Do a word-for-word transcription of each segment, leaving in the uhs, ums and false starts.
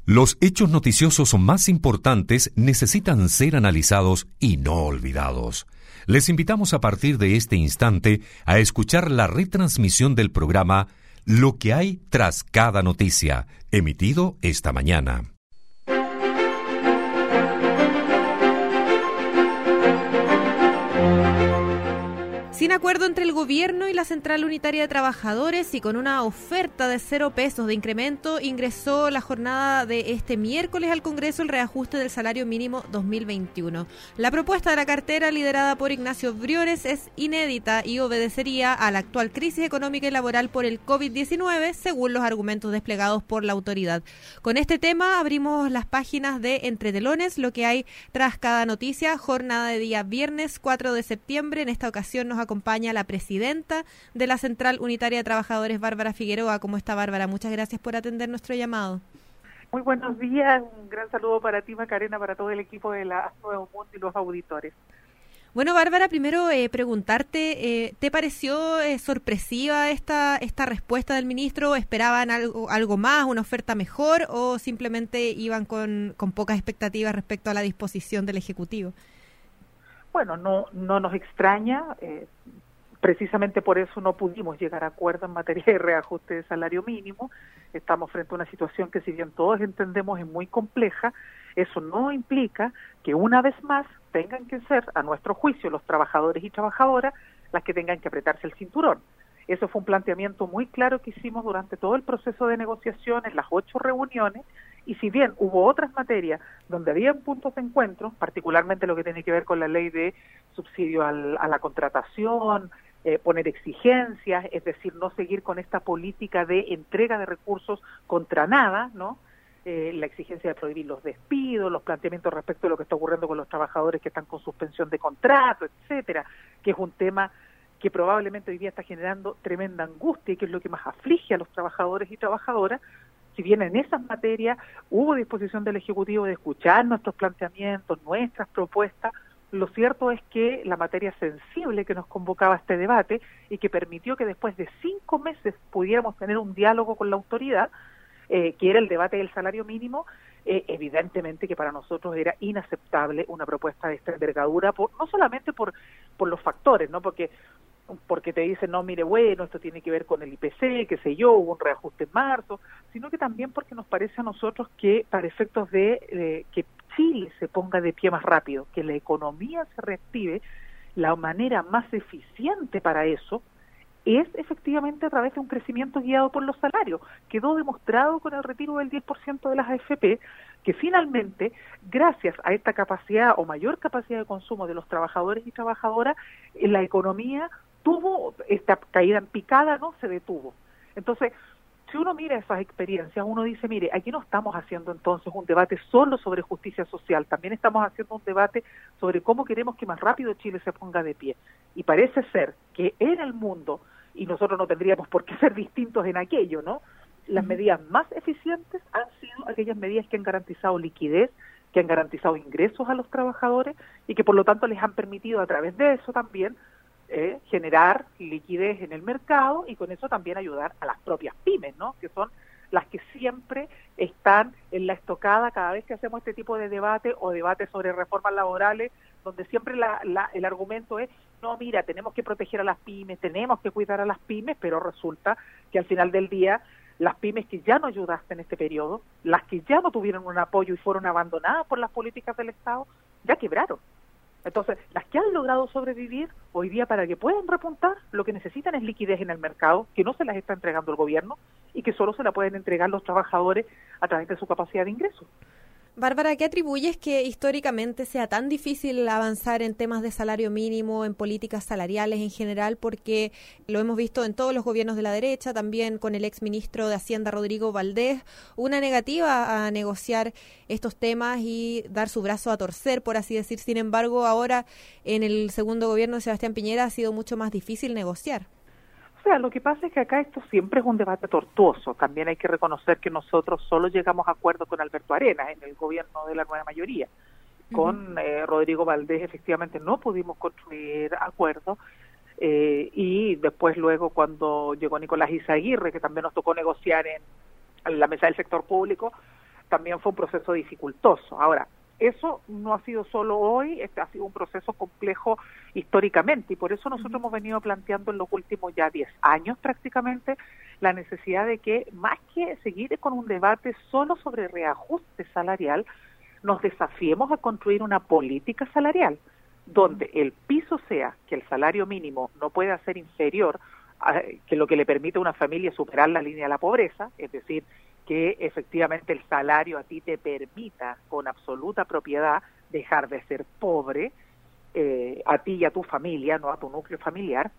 Los hechos noticiosos más importantes necesitan ser analizados y no olvidados. Les invitamos a partir de este instante a escuchar la retransmisión del programa Lo que hay tras cada noticia, emitido esta mañana. Sin acuerdo entre el gobierno y la Central Unitaria de Trabajadores y con una oferta de cero pesos de incremento, ingresó la jornada de este miércoles al Congreso el reajuste del salario mínimo dos mil veintiuno. La propuesta de la cartera, liderada por Ignacio Briones, es inédita y obedecería a la actual crisis económica y laboral por el covid diecinueve, según los argumentos desplegados por la autoridad. Con este tema abrimos las páginas de Entre Telones, lo que hay tras cada noticia, jornada de día viernes cuatro de septiembre. En esta ocasión nos acompaña la presidenta de la Central Unitaria de Trabajadores, Bárbara Figueroa. ¿Cómo está, Bárbara? Muchas gracias por atender nuestro llamado. Muy buenos días, un gran saludo para ti, Macarena, para todo el equipo de la Nuevo Mundo y los auditores. Bueno, Bárbara, primero eh, preguntarte, eh, ¿te pareció eh, sorpresiva esta esta respuesta del ministro? ¿Esperaban algo, algo más, una oferta mejor, o simplemente iban con, con pocas expectativas respecto a la disposición del Ejecutivo? Bueno, no no nos extraña, eh, precisamente por eso no pudimos llegar a acuerdo en materia de reajuste de salario mínimo. Estamos frente a una situación que, si bien todos entendemos, es muy compleja. Eso no implica que una vez más tengan que ser, a nuestro juicio, los trabajadores y trabajadoras las que tengan que apretarse el cinturón. Eso fue un planteamiento muy claro que hicimos durante todo el proceso de negociación, en las ocho reuniones, y si bien hubo otras materias donde había puntos de encuentro, particularmente lo que tiene que ver con la ley de subsidio al, a la contratación, eh, poner exigencias, es decir, no seguir con esta política de entrega de recursos contra nada, ¿no? Eh, la exigencia de prohibir los despidos, los planteamientos respecto a lo que está ocurriendo con los trabajadores que están con suspensión de contrato, etcétera, que es un tema que probablemente hoy día está generando tremenda angustia y que es lo que más aflige a los trabajadores y trabajadoras. Si bien en esas materias hubo disposición del Ejecutivo de escuchar nuestros planteamientos, nuestras propuestas, lo cierto es que la materia sensible que nos convocaba a este debate y que permitió que después de cinco meses pudiéramos tener un diálogo con la autoridad, eh, que era el debate del salario mínimo, eh, evidentemente que para nosotros era inaceptable una propuesta de esta envergadura, por, no solamente por, por los factores, ¿no? Porque porque te dicen, no, mire, bueno, esto tiene que ver con el I P C, qué sé yo, hubo un reajuste en marzo, sino que también porque nos parece a nosotros que para efectos de eh, que Chile se ponga de pie más rápido, que la economía se reactive, la manera más eficiente para eso es efectivamente a través de un crecimiento guiado por los salarios. Quedó demostrado con el retiro del diez por ciento de las A F P que finalmente, gracias a esta capacidad o mayor capacidad de consumo de los trabajadores y trabajadoras, la economía tuvo esta caída en picada, no se detuvo. Entonces, si uno mira esas experiencias, uno dice, mire, aquí no estamos haciendo entonces un debate solo sobre justicia social, también estamos haciendo un debate sobre cómo queremos que más rápido Chile se ponga de pie. Y parece ser que en el mundo, y nosotros no tendríamos por qué ser distintos en aquello, ¿no? Las medidas más eficientes han sido aquellas medidas que han garantizado liquidez, que han garantizado ingresos a los trabajadores y que por lo tanto les han permitido a través de eso también Eh, generar liquidez en el mercado y con eso también ayudar a las propias pymes, ¿no? Que son las que siempre están en la estocada cada vez que hacemos este tipo de debate o debate sobre reformas laborales, donde siempre la, la, el argumento es, no, mira, tenemos que proteger a las pymes, tenemos que cuidar a las pymes, pero resulta que al final del día las pymes que ya no ayudaste en este periodo, las que ya no tuvieron un apoyo y fueron abandonadas por las políticas del Estado, ya quebraron. Entonces, las que han logrado sobrevivir, hoy día para que puedan repuntar, lo que necesitan es liquidez en el mercado, que no se las está entregando el gobierno y que solo se la pueden entregar los trabajadores a través de su capacidad de ingreso. Bárbara, ¿qué atribuyes que históricamente sea tan difícil avanzar en temas de salario mínimo, en políticas salariales en general? Porque lo hemos visto en todos los gobiernos de la derecha, también con el exministro de Hacienda, Rodrigo Valdés, una negativa a negociar estos temas y dar su brazo a torcer, por así decir. Sin embargo, ahora en el segundo gobierno de Sebastián Piñera ha sido mucho más difícil negociar. O sea, lo que pasa es que acá esto siempre es un debate tortuoso. También hay que reconocer que nosotros solo llegamos a acuerdo con Alberto Arenas en el gobierno de la nueva mayoría. Con uh-huh. eh, Rodrigo Valdés efectivamente no pudimos construir acuerdos eh, y después luego cuando llegó Nicolás Izaguirre, que también nos tocó negociar en, en la mesa del sector público, también fue un proceso dificultoso. Ahora, eso no ha sido solo hoy, este ha sido un proceso complejo históricamente, y por eso nosotros uh-huh. hemos venido planteando en los últimos ya diez años prácticamente la necesidad de que, más que seguir con un debate solo sobre reajuste salarial, nos desafiemos a construir una política salarial donde el piso sea que el salario mínimo no pueda ser inferior a que lo que le permite a una familia superar la línea de la pobreza, es decir, que efectivamente el salario a ti te permita con absoluta propiedad dejar de ser pobre, eh, a ti y a tu familia, no a tu núcleo familiar,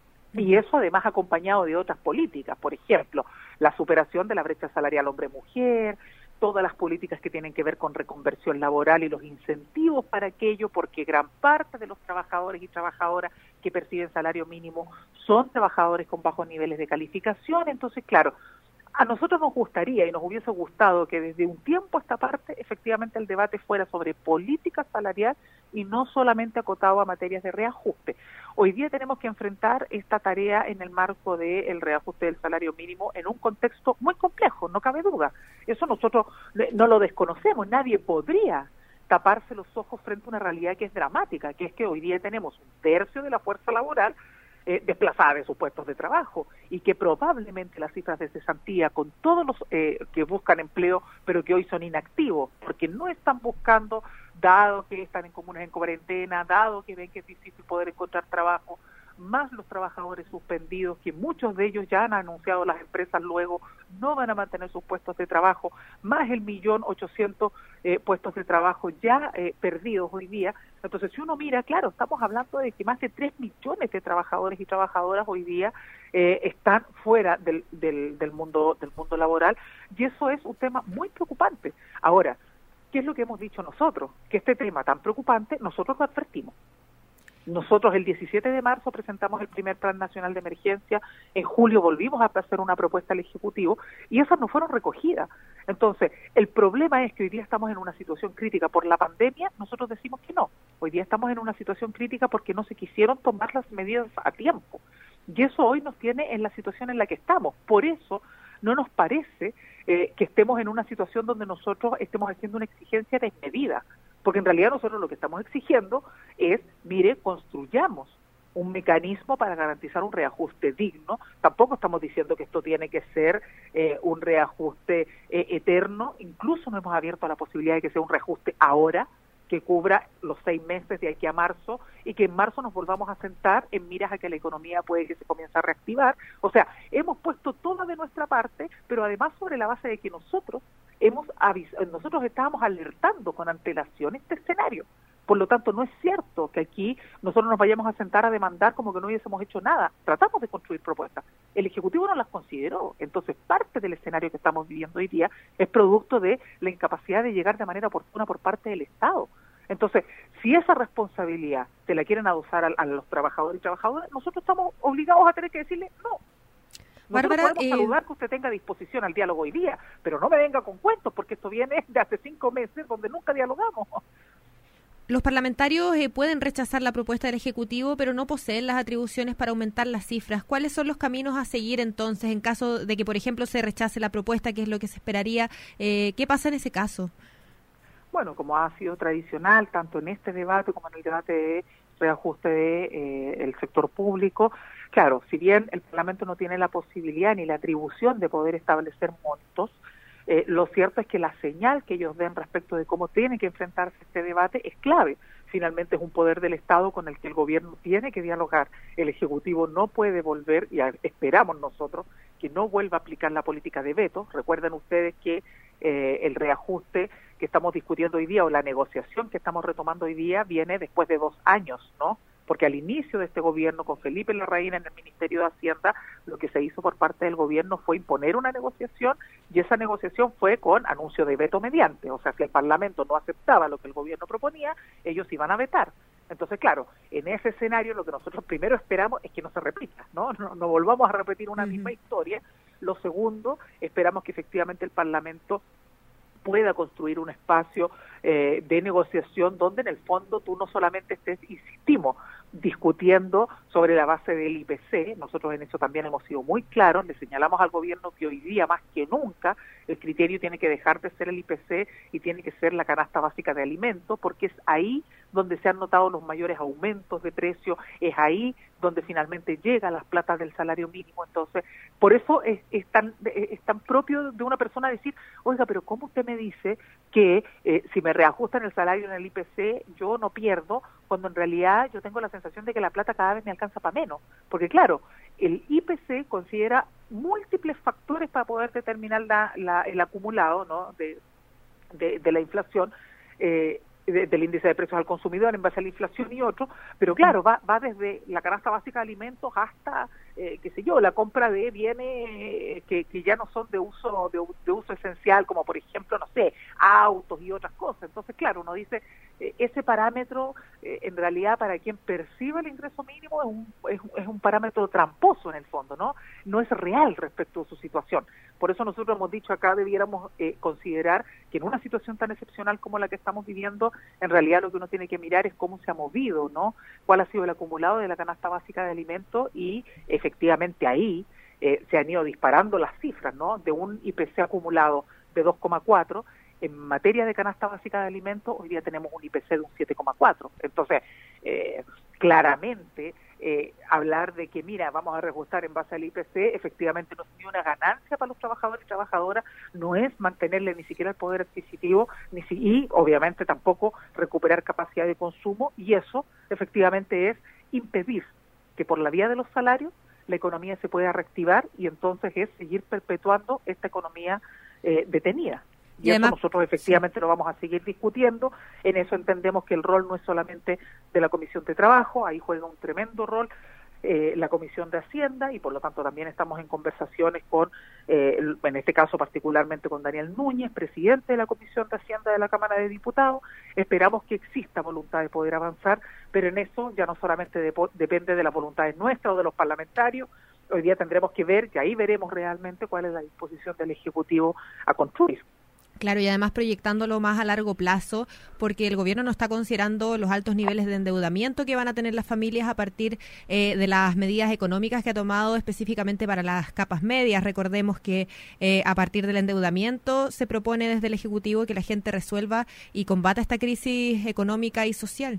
y eso además acompañado de otras políticas, por ejemplo, la superación de la brecha salarial hombre-mujer, todas las políticas que tienen que ver con reconversión laboral y los incentivos para aquello, porque gran parte de los trabajadores y trabajadoras que perciben salario mínimo son trabajadores con bajos niveles de calificación. Entonces, claro, a nosotros nos gustaría y nos hubiese gustado que desde un tiempo a esta parte efectivamente el debate fuera sobre política salarial y no solamente acotado a materias de reajuste. Hoy día tenemos que enfrentar esta tarea en el marco del reajuste del salario mínimo en un contexto muy complejo, no cabe duda. Eso nosotros no lo desconocemos, nadie podría taparse los ojos frente a una realidad que es dramática, que es que hoy día tenemos un tercio de la fuerza laboral Eh, desplazada de sus puestos de trabajo, y que probablemente las cifras de cesantía con todos los eh, que buscan empleo pero que hoy son inactivos porque no están buscando, dado que están en comunas en cuarentena, dado que ven que es difícil poder encontrar trabajo, más los trabajadores suspendidos, que muchos de ellos ya han anunciado las empresas luego no van a mantener sus puestos de trabajo, más el millón ochocientos eh, puestos de trabajo ya eh, perdidos hoy día. Entonces, si uno mira, claro, estamos hablando de que más de tres millones de trabajadores y trabajadoras hoy día eh, están fuera del, del, del mundo del mundo laboral, y eso es un tema muy preocupante. Ahora, ¿qué es lo que hemos dicho nosotros? Que este tema tan preocupante nosotros lo advertimos. Nosotros el diecisiete de marzo presentamos el primer Plan Nacional de Emergencia, en julio volvimos a hacer una propuesta al Ejecutivo y esas no fueron recogidas. Entonces, el problema es que hoy día estamos en una situación crítica por la pandemia, nosotros decimos que no. Hoy día estamos en una situación crítica porque no se quisieron tomar las medidas a tiempo. Y eso hoy nos tiene en la situación en la que estamos. Por eso no nos parece eh, que estemos en una situación donde nosotros estemos haciendo una exigencia desmedida. Porque en realidad nosotros lo que estamos exigiendo es, mire, construyamos un mecanismo para garantizar un reajuste digno. Tampoco estamos diciendo que esto tiene que ser eh, un reajuste eh, eterno, incluso nos hemos abierto a la posibilidad de que sea un reajuste ahora, que cubra los seis meses de aquí a marzo, y que en marzo nos volvamos a sentar en miras a que la economía puede que se comience a reactivar. O sea, hemos puesto toda de nuestra parte, pero además sobre la base de que nosotros hemos avis- nosotros estábamos alertando con antelación este escenario. Por lo tanto, no es cierto que aquí nosotros nos vayamos a sentar a demandar como que no hubiésemos hecho nada. Tratamos de construir propuestas. El Ejecutivo no las consideró. Entonces, parte del escenario que estamos viviendo hoy día es producto de la incapacidad de llegar de manera oportuna por parte del Estado. Entonces, si esa responsabilidad se la quieren adosar a, a los trabajadores y trabajadoras, nosotros estamos obligados a tener que decirle no. Nosotros Bárbara, podemos eh... saludar que usted tenga disposición al diálogo hoy día, pero no me venga con cuentos, porque esto viene de hace cinco meses donde nunca dialogamos. Los parlamentarios eh, pueden rechazar la propuesta del Ejecutivo, pero no poseen las atribuciones para aumentar las cifras. ¿Cuáles son los caminos a seguir entonces en caso de que, por ejemplo, se rechace la propuesta, que es lo que se esperaría? Eh, ¿Qué pasa en ese caso? Bueno, como ha sido tradicional, tanto en este debate como en el debate de reajuste del de, eh, sector público, claro, si bien el Parlamento no tiene la posibilidad ni la atribución de poder establecer montos, Eh, lo cierto es que la señal que ellos den respecto de cómo tiene que enfrentarse este debate es clave. Finalmente es un poder del Estado con el que el gobierno tiene que dialogar. El Ejecutivo no puede volver, y esperamos nosotros, que no vuelva a aplicar la política de veto. Recuerden ustedes que eh, el reajuste que estamos discutiendo hoy día, o la negociación que estamos retomando hoy día, viene después de dos años, ¿no? Porque al inicio de este gobierno, con Felipe Larraín en el Ministerio de Hacienda, lo que se hizo por parte del gobierno fue imponer una negociación, y esa negociación fue con anuncio de veto mediante. O sea, si el Parlamento no aceptaba lo que el gobierno proponía, ellos iban a vetar. Entonces, claro, en ese escenario lo que nosotros primero esperamos es que no se repita, ¿no? No, no volvamos a repetir una uh-huh. misma historia. Lo segundo, esperamos que efectivamente el Parlamento pueda construir un espacio eh, de negociación donde en el fondo tú no solamente estés, insistimos, discutiendo sobre la base del I P C. Nosotros en eso también hemos sido muy claros, le señalamos al gobierno que hoy día más que nunca el criterio tiene que dejar de ser el I P C y tiene que ser la canasta básica de alimentos, porque es ahí donde se han notado los mayores aumentos de precio, es ahí donde finalmente llegan las platas del salario mínimo. Entonces, por eso es, es, tan, es tan propio de una persona decir, oiga, pero ¿cómo usted me dice que eh, si me reajustan el salario en el I P C yo no pierdo, cuando en realidad yo tengo la sensación de que la plata cada vez me alcanza para menos? Porque claro, el I P C considera múltiples factores para poder determinar la, la, el acumulado, ¿no?, de, de, de la inflación, eh, de, del índice de precios al consumidor en base a la inflación y otro, pero claro, va, va desde la canasta básica de alimentos hasta, eh, qué sé yo, la compra de bienes eh, que, que ya no son de uso de, de uso esencial, como por ejemplo, no sé, autos y otras cosas. Entonces, claro, uno dice, eh, ese parámetro, eh, en realidad, para quien percibe el ingreso mínimo, es un, es, es un parámetro tramposo en el fondo, ¿no? No es real respecto a su situación. Por eso nosotros hemos dicho acá, debiéramos eh, considerar que en una situación tan excepcional como la que estamos viviendo, en realidad lo que uno tiene que mirar es cómo se ha movido, ¿no? Cuál ha sido el acumulado de la canasta básica de alimentos y efectivamente ahí eh, se han ido disparando las cifras, ¿no? De un I P C acumulado de dos coma cuatro, en materia de canasta básica de alimentos, hoy día tenemos un I P C de un siete coma cuatro. Entonces, eh, claramente, eh, hablar de que, mira, vamos a reajustar en base al I P C, efectivamente no es ni una ganancia para los trabajadores y trabajadoras, no es mantenerle ni siquiera el poder adquisitivo, ni si, y obviamente tampoco recuperar capacidad de consumo, y eso efectivamente es impedir que por la vía de los salarios la economía se pueda reactivar, y entonces es seguir perpetuando esta economía eh, detenida. Y, y además, eso nosotros efectivamente lo vamos a seguir discutiendo. En eso entendemos que el rol no es solamente de la Comisión de Trabajo, ahí juega un tremendo rol eh, la Comisión de Hacienda, y por lo tanto también estamos en conversaciones con, eh, en este caso particularmente con Daniel Núñez, presidente de la Comisión de Hacienda de la Cámara de Diputados. Esperamos que exista voluntad de poder avanzar, pero en eso ya no solamente de, depende de las voluntades nuestras o de los parlamentarios. Hoy día tendremos que ver, que ahí veremos realmente cuál es la disposición del Ejecutivo a construir. Claro, y además proyectándolo más a largo plazo, porque el gobierno no está considerando los altos niveles de endeudamiento que van a tener las familias a partir eh, de las medidas económicas que ha tomado específicamente para las capas medias. Recordemos que eh, a partir del endeudamiento se propone desde el Ejecutivo que la gente resuelva y combata esta crisis económica y social.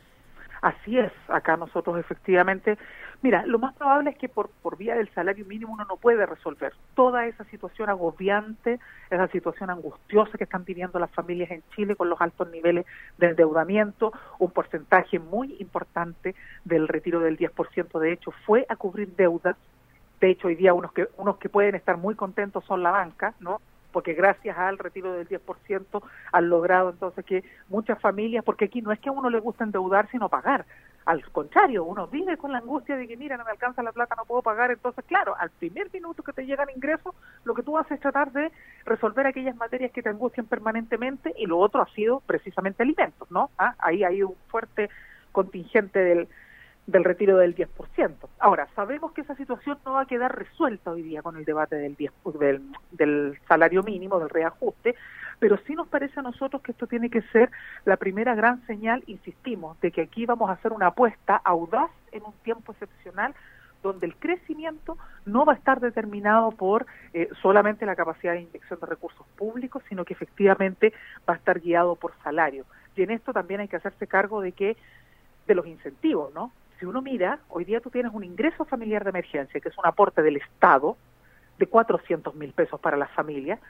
Así es, acá nosotros efectivamente, mira, lo más probable es que por, por vía del salario mínimo uno no puede resolver toda esa situación agobiante, esa situación angustiosa que están viviendo las familias en Chile con los altos niveles de endeudamiento. Un porcentaje muy importante del retiro del diez por ciento, de hecho, fue a cubrir deudas. De hecho, hoy día unos que, unos que pueden estar muy contentos son la banca, ¿no?, porque gracias al retiro del diez por ciento han logrado entonces que muchas familias, porque aquí no es que a uno le gusta endeudar sino pagar, al contrario, uno vive con la angustia de que mira, no me alcanza la plata, no puedo pagar. Entonces claro, al primer minuto que te llegan ingresos, lo que tú haces es tratar de resolver aquellas materias que te angustian permanentemente, y lo otro ha sido precisamente alimentos, ¿no? ¿Ah? Ahí hay un fuerte contingente del del retiro del diez por ciento. Ahora, sabemos que esa situación no va a quedar resuelta hoy día con el debate del, diez, del, del salario mínimo, del reajuste, pero sí nos parece a nosotros que esto tiene que ser la primera gran señal, insistimos, de que aquí vamos a hacer una apuesta audaz en un tiempo excepcional, donde el crecimiento no va a estar determinado por eh, solamente la capacidad de inyección de recursos públicos, sino que efectivamente va a estar guiado por salario. Y en esto también hay que hacerse cargo de que de los incentivos, ¿no? Si uno mira, hoy día tú tienes un ingreso familiar de emergencia, que es un aporte del Estado de cuatrocientos mil pesos para las familias,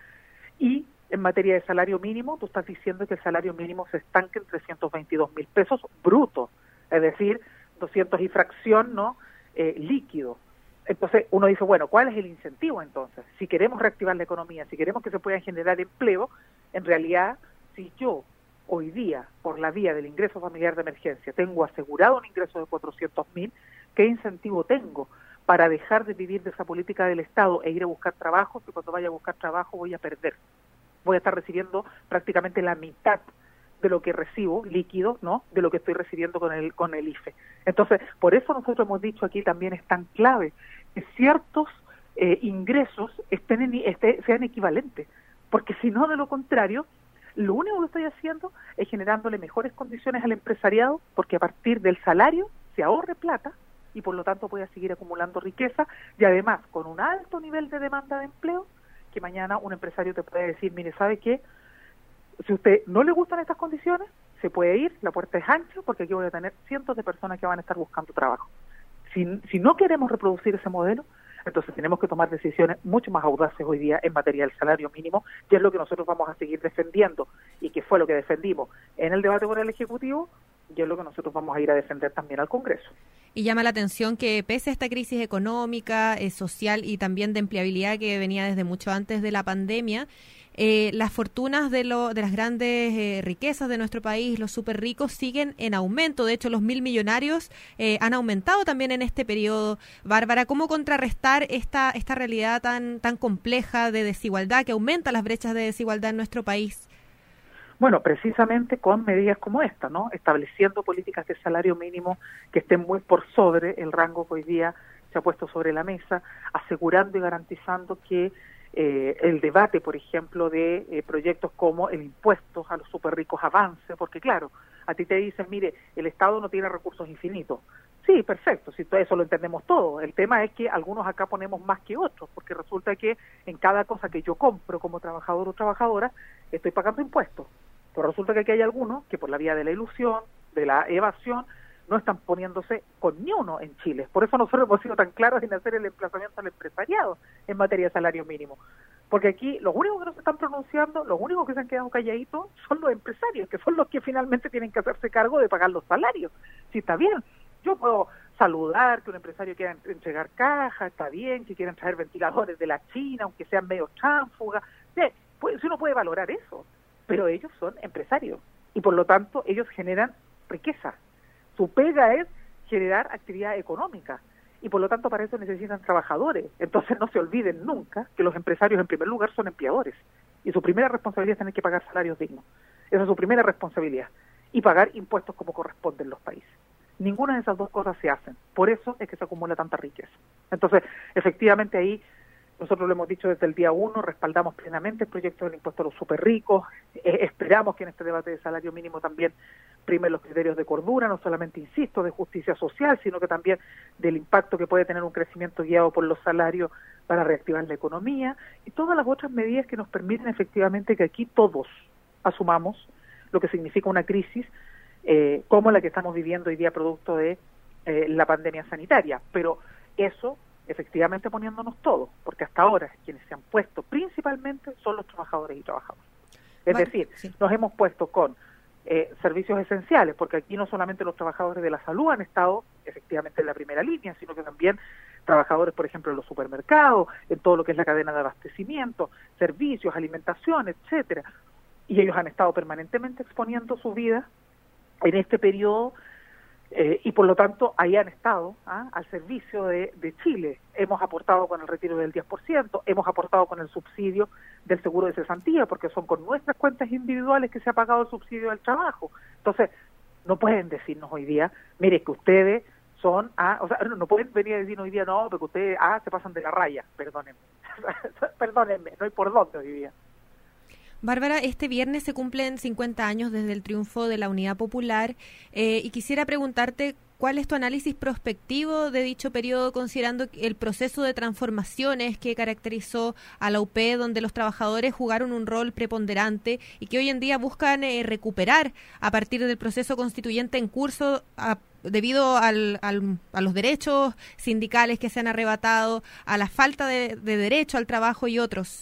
y en materia de salario mínimo, tú estás diciendo que el salario mínimo se estanca en trescientos veintidós mil pesos brutos, es decir, doscientos y fracción, ¿no?, eh, líquido. Entonces uno dice, bueno, ¿cuál es el incentivo entonces? Si queremos reactivar la economía, si queremos que se pueda generar empleo, en realidad, si yo hoy día, por la vía del ingreso familiar de emergencia, tengo asegurado un ingreso de cuatrocientos mil, ¿qué incentivo tengo para dejar de vivir de esa política del Estado e ir a buscar trabajo? Que cuando vaya a buscar trabajo voy a perder. Voy a estar recibiendo prácticamente la mitad de lo que recibo líquido, ¿no?, de lo que estoy recibiendo con el con el I F E. Entonces, por eso nosotros hemos dicho aquí también es tan clave que ciertos eh, ingresos estén en, este, sean equivalentes, porque si no, de lo contrario, lo único que estoy haciendo es generándole mejores condiciones al empresariado, porque a partir del salario se ahorre plata y por lo tanto pueda seguir acumulando riqueza y además con un alto nivel de demanda de empleo, que mañana un empresario te puede decir, mire, ¿sabe qué? Si a usted no le gustan estas condiciones, se puede ir, la puerta es ancha, porque aquí voy a tener cientos de personas que van a estar buscando trabajo. Si, si no queremos reproducir ese modelo, entonces tenemos que tomar decisiones mucho más audaces hoy día en materia del salario mínimo, que es lo que nosotros vamos a seguir defendiendo, y que fue lo que defendimos en el debate por el Ejecutivo, y es lo que nosotros vamos a ir a defender también al Congreso. Y llama la atención que pese a esta crisis económica, eh, social y también de empleabilidad que venía desde mucho antes de la pandemia, eh, las fortunas de, lo, de las grandes eh, riquezas de nuestro país, los súper ricos, siguen en aumento. De hecho, los mil millonarios eh, han aumentado también en este periodo. Bárbara, ¿cómo contrarrestar esta, esta realidad tan, tan compleja de desigualdad que aumenta las brechas de desigualdad en nuestro país? Bueno, precisamente con medidas como esta, ¿no? Estableciendo políticas de salario mínimo que estén muy por sobre el rango que hoy día se ha puesto sobre la mesa, asegurando y garantizando que eh, el debate, por ejemplo, de eh, proyectos como el impuesto a los súper ricos avance, porque claro, a ti te dicen, mire, el Estado no tiene recursos infinitos. Sí, perfecto, si todo eso lo entendemos todo. El tema es que algunos acá ponemos más que otros, porque resulta que en cada cosa que yo compro como trabajador o trabajadora, estoy pagando impuestos. Pero resulta que aquí hay algunos que por la vía de la ilusión, de la evasión, no están poniéndose con ni uno en Chile. Por eso nosotros hemos sido tan claros en hacer el emplazamiento al empresariado en materia de salario mínimo. Porque aquí los únicos que no se están pronunciando, los únicos que se han quedado calladitos son los empresarios, que son los que finalmente tienen que hacerse cargo de pagar los salarios. Si está bien, yo puedo saludar que un empresario quiera entregar cajas, está bien, que quieran traer ventiladores de la China, aunque sean medio tránfugas. Sí, pues, uno puede valorar eso. Pero ellos son empresarios y por lo tanto ellos generan riqueza. Su pega es generar actividad económica y por lo tanto para eso necesitan trabajadores. Entonces no se olviden nunca que los empresarios en primer lugar son empleadores y su primera responsabilidad es tener que pagar salarios dignos. Esa es su primera responsabilidad y pagar impuestos como corresponden en los países. Ninguna de esas dos cosas se hacen. Por eso es que se acumula tanta riqueza. Entonces, efectivamente ahí nosotros lo hemos dicho desde el día uno, respaldamos plenamente el proyecto del impuesto a los súper ricos, eh, esperamos que en este debate de salario mínimo también primen los criterios de cordura, no solamente, insisto, de justicia social, sino que también del impacto que puede tener un crecimiento guiado por los salarios para reactivar la economía y todas las otras medidas que nos permiten efectivamente que aquí todos asumamos lo que significa una crisis eh, como la que estamos viviendo hoy día producto de eh, la pandemia sanitaria, pero eso efectivamente poniéndonos todos, porque hasta ahora quienes se han puesto principalmente son los trabajadores y trabajadoras. Es bueno, decir, sí. nos hemos puesto con eh, servicios esenciales, porque aquí no solamente los trabajadores de la salud han estado efectivamente en la primera línea, sino que también trabajadores, por ejemplo, en los supermercados, en todo lo que es la cadena de abastecimiento, servicios, alimentación, etcétera. Y ellos han estado permanentemente exponiendo su vida en este periodo Eh, y por lo tanto ahí han estado ¿ah? al servicio de, de Chile. Hemos aportado con el retiro del diez por ciento, hemos aportado con el subsidio del seguro de cesantía, porque son con nuestras cuentas individuales que se ha pagado el subsidio del trabajo. Entonces, no pueden decirnos hoy día, mire, que ustedes son, ah, o sea, no pueden venir a decirnos hoy día, no, porque ustedes ah, se pasan de la raya, perdónenme, perdónenme, no hay por dónde hoy día. Bárbara, este viernes se cumplen cincuenta años desde el triunfo de la Unidad Popular eh, y quisiera preguntarte cuál es tu análisis prospectivo de dicho periodo, considerando el proceso de transformaciones que caracterizó a la U P, donde los trabajadores jugaron un rol preponderante y que hoy en día buscan eh, recuperar a partir del proceso constituyente en curso a, debido al, al, a los derechos sindicales que se han arrebatado, a la falta de, de derecho al trabajo y otros.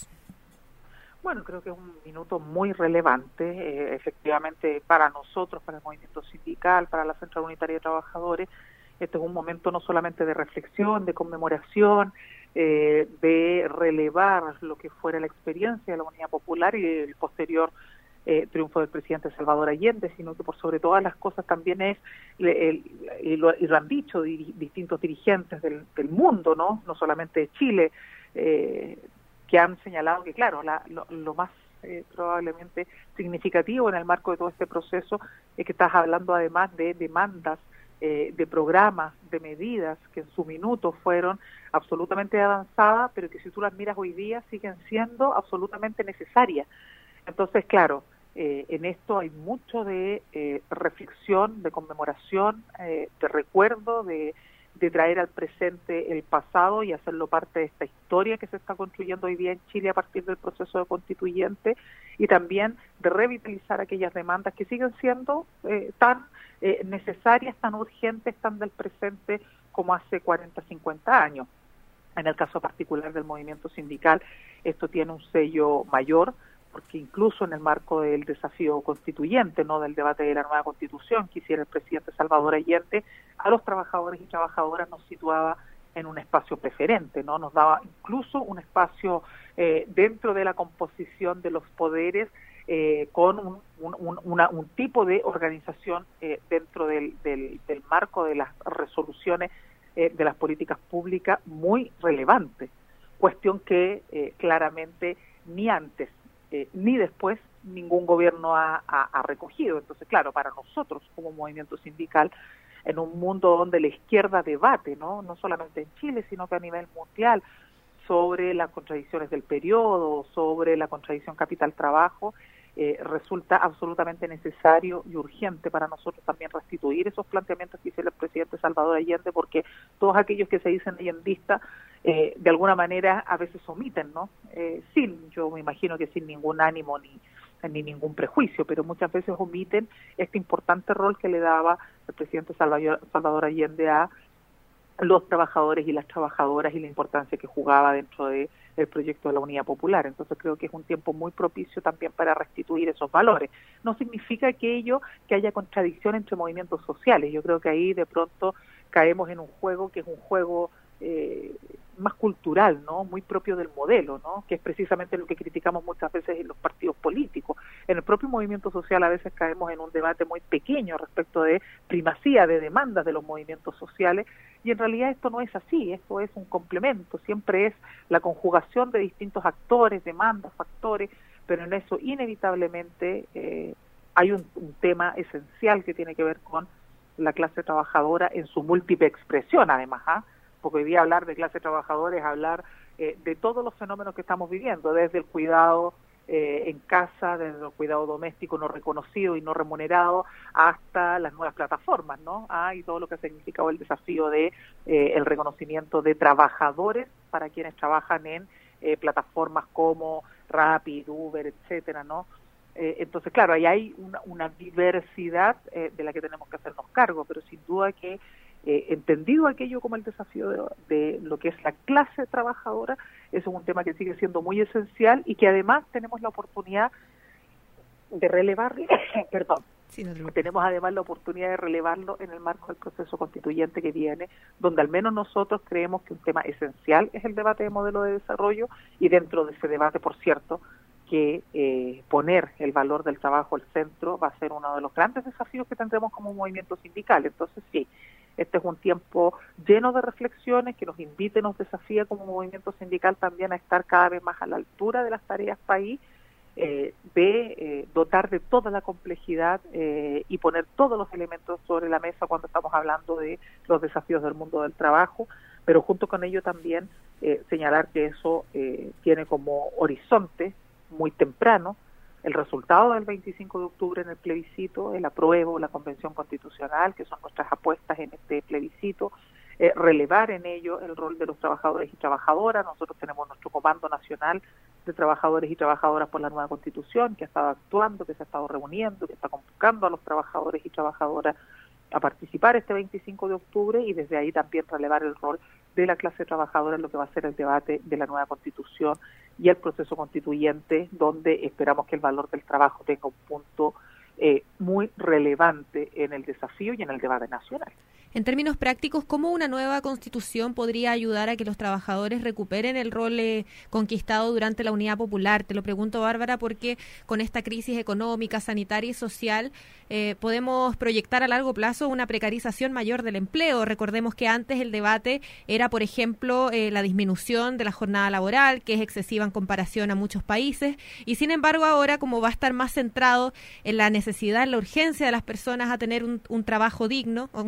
Bueno, creo que es un minuto muy relevante, eh, efectivamente, para nosotros, para el movimiento sindical, para la Central Unitaria de Trabajadores. Este es un momento no solamente de reflexión, de conmemoración, eh, de relevar lo que fuera la experiencia de la Unidad Popular y el posterior eh, triunfo del presidente Salvador Allende, sino que por sobre todas las cosas también es, el, el, y, lo, y lo han dicho di, distintos dirigentes del, del mundo, ¿no? No solamente de Chile, eh, que han señalado que, claro, la, lo, lo más eh, probablemente significativo en el marco de todo este proceso es que estás hablando además de demandas, eh, de programas, de medidas que en su minuto fueron absolutamente avanzadas, pero que si tú las miras hoy día siguen siendo absolutamente necesarias. Entonces, claro, Eh, en esto hay mucho de eh, reflexión, de conmemoración, eh, de recuerdo, de, de traer al presente el pasado y hacerlo parte de esta historia que se está construyendo hoy día en Chile a partir del proceso de constituyente, y también de revitalizar aquellas demandas que siguen siendo eh, tan eh, necesarias, tan urgentes, tan del presente como hace cuarenta, cincuenta años. En el caso particular del movimiento sindical, esto tiene un sello mayor, porque incluso en el marco del desafío constituyente, no del debate de la nueva Constitución que hiciera el presidente Salvador Allende, a los trabajadores y trabajadoras nos situaba en un espacio preferente, no nos daba incluso un espacio eh, dentro de la composición de los poderes, eh, con un, un, un, una, un tipo de organización eh, dentro del, del, del marco de las resoluciones eh, de las políticas públicas muy relevante, cuestión que eh, claramente ni antes Eh, ni después ningún gobierno ha, ha, ha recogido. Entonces, claro, para nosotros como movimiento sindical, en un mundo donde la izquierda debate, no no solamente en Chile, sino que a nivel mundial, sobre las contradicciones del periodo, sobre la contradicción capital-trabajo, eh, resulta absolutamente necesario y urgente para nosotros también restituir esos planteamientos que hizo el presidente Salvador Allende, porque todos aquellos que se dicen allendistas, eh, de alguna manera a veces omiten, ¿no? Eh, sin, yo me imagino que sin ningún ánimo ni, ni ningún prejuicio, pero muchas veces omiten este importante rol que le daba el presidente Salvador, Salvador Allende a los trabajadores y las trabajadoras y la importancia que jugaba dentro de el proyecto de la Unidad Popular. Entonces creo que es un tiempo muy propicio también para restituir esos valores. No significa aquello que haya contradicción entre movimientos sociales. Yo creo que ahí de pronto caemos en un juego que es un juego eh, más cultural, ¿no? Muy propio del modelo, ¿no? Que es precisamente lo que criticamos muchas veces en los partidos políticos. En el propio movimiento social a veces caemos en un debate muy pequeño respecto de primacía de demandas de los movimientos sociales, y en realidad esto no es así, esto es un complemento, siempre es la conjugación de distintos actores, demandas, factores, pero en eso inevitablemente eh, hay un, un tema esencial que tiene que ver con la clase trabajadora en su múltiple expresión, además, ¿ah? Porque hoy día hablar de clase trabajadora es hablar eh, de todos los fenómenos que estamos viviendo, desde el cuidado eh, en casa, desde el cuidado doméstico no reconocido y no remunerado, hasta las nuevas plataformas, ¿no? Ah, y todo lo que ha significado el desafío de eh, el reconocimiento de trabajadores para quienes trabajan en eh, plataformas como Rappi, Uber, etcétera, ¿no? Eh, entonces, claro, ahí hay una, una diversidad eh, de la que tenemos que hacernos cargo, pero sin duda que Eh, entendido aquello como el desafío de, de lo que es la clase trabajadora, eso es un tema que sigue siendo muy esencial y que además tenemos la oportunidad de relevarlo, perdón, sí, no tenemos además la oportunidad de relevarlo en el marco del proceso constituyente que viene, donde al menos nosotros creemos que un tema esencial es el debate de modelo de desarrollo, y dentro de ese debate, por cierto, que eh, poner el valor del trabajo al centro va a ser uno de los grandes desafíos que tendremos como movimiento sindical. Entonces sí, este es un tiempo lleno de reflexiones que nos invita y nos desafía como movimiento sindical también a estar cada vez más a la altura de las tareas país, eh, de eh, dotar de toda la complejidad eh, y poner todos los elementos sobre la mesa cuando estamos hablando de los desafíos del mundo del trabajo, pero junto con ello también eh, señalar que eso eh, tiene como horizonte muy temprano el resultado del veinticinco de octubre en el plebiscito, el apruebo, la Convención Constitucional, que son nuestras apuestas en este plebiscito, eh, relevar en ello el rol de los trabajadores y trabajadoras. Nosotros tenemos nuestro Comando Nacional de Trabajadores y Trabajadoras por la Nueva Constitución, que ha estado actuando, que se ha estado reuniendo, que está convocando a los trabajadores y trabajadoras a participar este veinticinco de octubre, y desde ahí también relevar el rol de la clase trabajadora en lo que va a ser el debate de la nueva Constitución y el proceso constituyente, donde esperamos que el valor del trabajo tenga un punto eh, muy relevante en el desafío y en el debate nacional. En términos prácticos, ¿cómo una nueva Constitución podría ayudar a que los trabajadores recuperen el rol eh, conquistado durante la Unidad Popular? Te lo pregunto, Bárbara, porque con esta crisis económica, sanitaria y social eh, podemos proyectar a largo plazo una precarización mayor del empleo. Recordemos que antes el debate era, por ejemplo, eh, la disminución de la jornada laboral, que es excesiva en comparación a muchos países, y sin embargo ahora, como va a estar más centrado en la necesidad, en la urgencia de las personas a tener un, un trabajo digno, o un trabajo con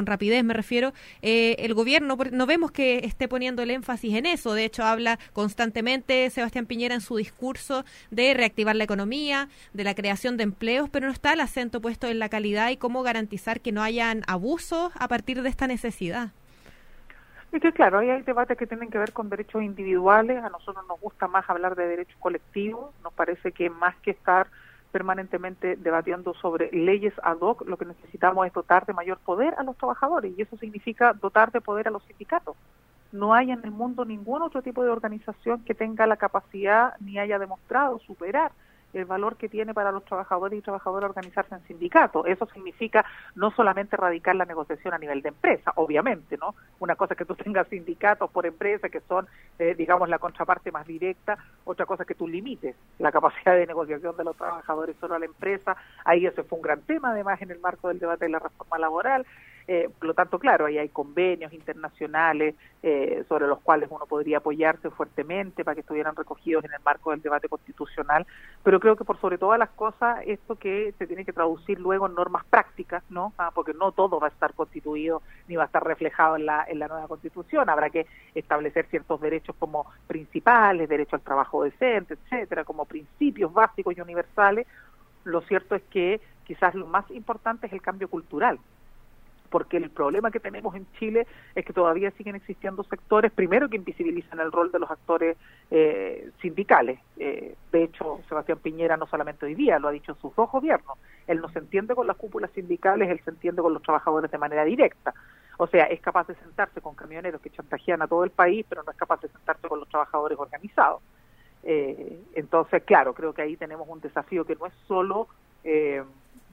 con rapidez me refiero, eh, el gobierno no vemos que esté poniendo el énfasis en eso. De hecho, habla constantemente Sebastián Piñera en su discurso de reactivar la economía, de la creación de empleos, pero no está el acento puesto en la calidad y cómo garantizar que no hayan abusos a partir de esta necesidad. Es que claro, ahí hay debates que tienen que ver con derechos individuales. A nosotros nos gusta más hablar de derechos colectivos. Nos parece que más que estar permanentemente debatiendo sobre leyes ad hoc, lo que necesitamos es dotar de mayor poder a los trabajadores, y eso significa dotar de poder a los sindicatos. No hay en el mundo ningún otro tipo de organización que tenga la capacidad ni haya demostrado superar el valor que tiene para los trabajadores y trabajadoras organizarse en sindicatos. Eso significa no solamente erradicar la negociación a nivel de empresa, obviamente, ¿no? Una cosa es que tú tengas sindicatos por empresa que son, eh, digamos, la contraparte más directa, otra cosa es que tú limites la capacidad de negociación de los trabajadores solo a la empresa. Ahí ese fue un gran tema, además, en el marco del debate de la reforma laboral. Eh, por lo tanto, claro, ahí hay convenios internacionales eh, sobre los cuales uno podría apoyarse fuertemente para que estuvieran recogidos en el marco del debate constitucional, pero creo que por sobre todas las cosas esto que se tiene que traducir luego en normas prácticas, ¿no? Ah, porque no todo va a estar constituido ni va a estar reflejado en la, en la nueva Constitución. Habrá que establecer ciertos derechos como principales, derecho al trabajo decente, etcétera, como principios básicos y universales. Lo cierto es que quizás lo más importante es el cambio cultural, porque el problema que tenemos en Chile es que todavía siguen existiendo sectores, primero, que invisibilizan el rol de los actores eh, sindicales. Eh, de hecho, Sebastián Piñera no solamente hoy día, lo ha dicho en sus dos gobiernos. Él no se entiende con las cúpulas sindicales, él se entiende con los trabajadores de manera directa. O sea, es capaz de sentarse con camioneros que chantajean a todo el país, pero no es capaz de sentarse con los trabajadores organizados. Eh, entonces, claro, creo que ahí tenemos un desafío que no es solo Eh,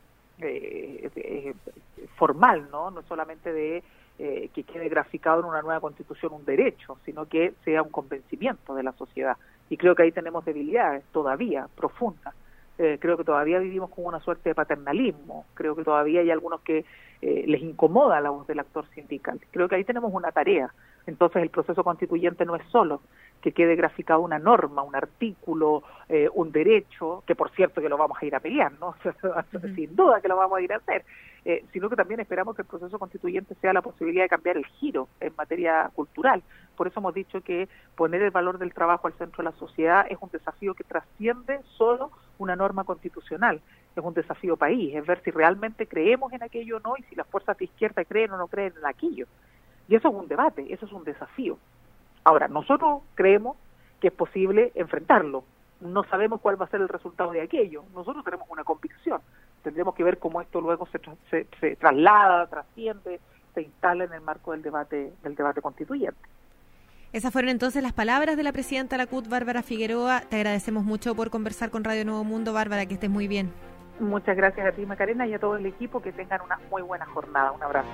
Eh, eh, formal, ¿no? No solamente de eh, que quede graficado en una nueva Constitución un derecho, sino que sea un convencimiento de la sociedad. Y creo que ahí tenemos debilidades todavía profundas. Eh, creo que todavía vivimos con una suerte de paternalismo. Creo que todavía hay algunos que eh, les incomoda la voz del actor sindical. Creo que ahí tenemos una tarea. Entonces el proceso constituyente no es solo que quede graficado una norma, un artículo, eh, un derecho, que por cierto que lo vamos a ir a pelear, ¿no? Uh-huh. Sin duda que lo vamos a ir a hacer, eh, sino que también esperamos que el proceso constituyente sea la posibilidad de cambiar el giro en materia cultural. Por eso hemos dicho que poner el valor del trabajo al centro de la sociedad es un desafío que trasciende solo una norma constitucional, es un desafío país, es ver si realmente creemos en aquello o no, y si las fuerzas de izquierda creen o no creen en aquello. Y eso es un debate, eso es un desafío. Ahora, nosotros creemos que es posible enfrentarlo. No sabemos cuál va a ser el resultado de aquello. Nosotros tenemos una convicción. Tendremos que ver cómo esto luego se, tra- se, se traslada, trasciende, se instala en el marco del debate del debate constituyente. Esas fueron entonces las palabras de la presidenta de la C U T, Bárbara Figueroa. Te agradecemos mucho por conversar con Radio Nuevo Mundo, Bárbara, que estés muy bien. Muchas gracias a ti, Macarena, y a todo el equipo. Que tengan una muy buena jornada. Un abrazo.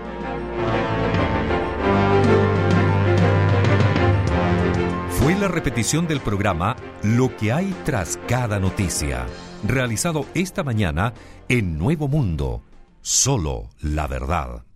Fue la repetición del programa Lo que hay tras cada noticia, realizado esta mañana en Nuevo Mundo. Solo la verdad.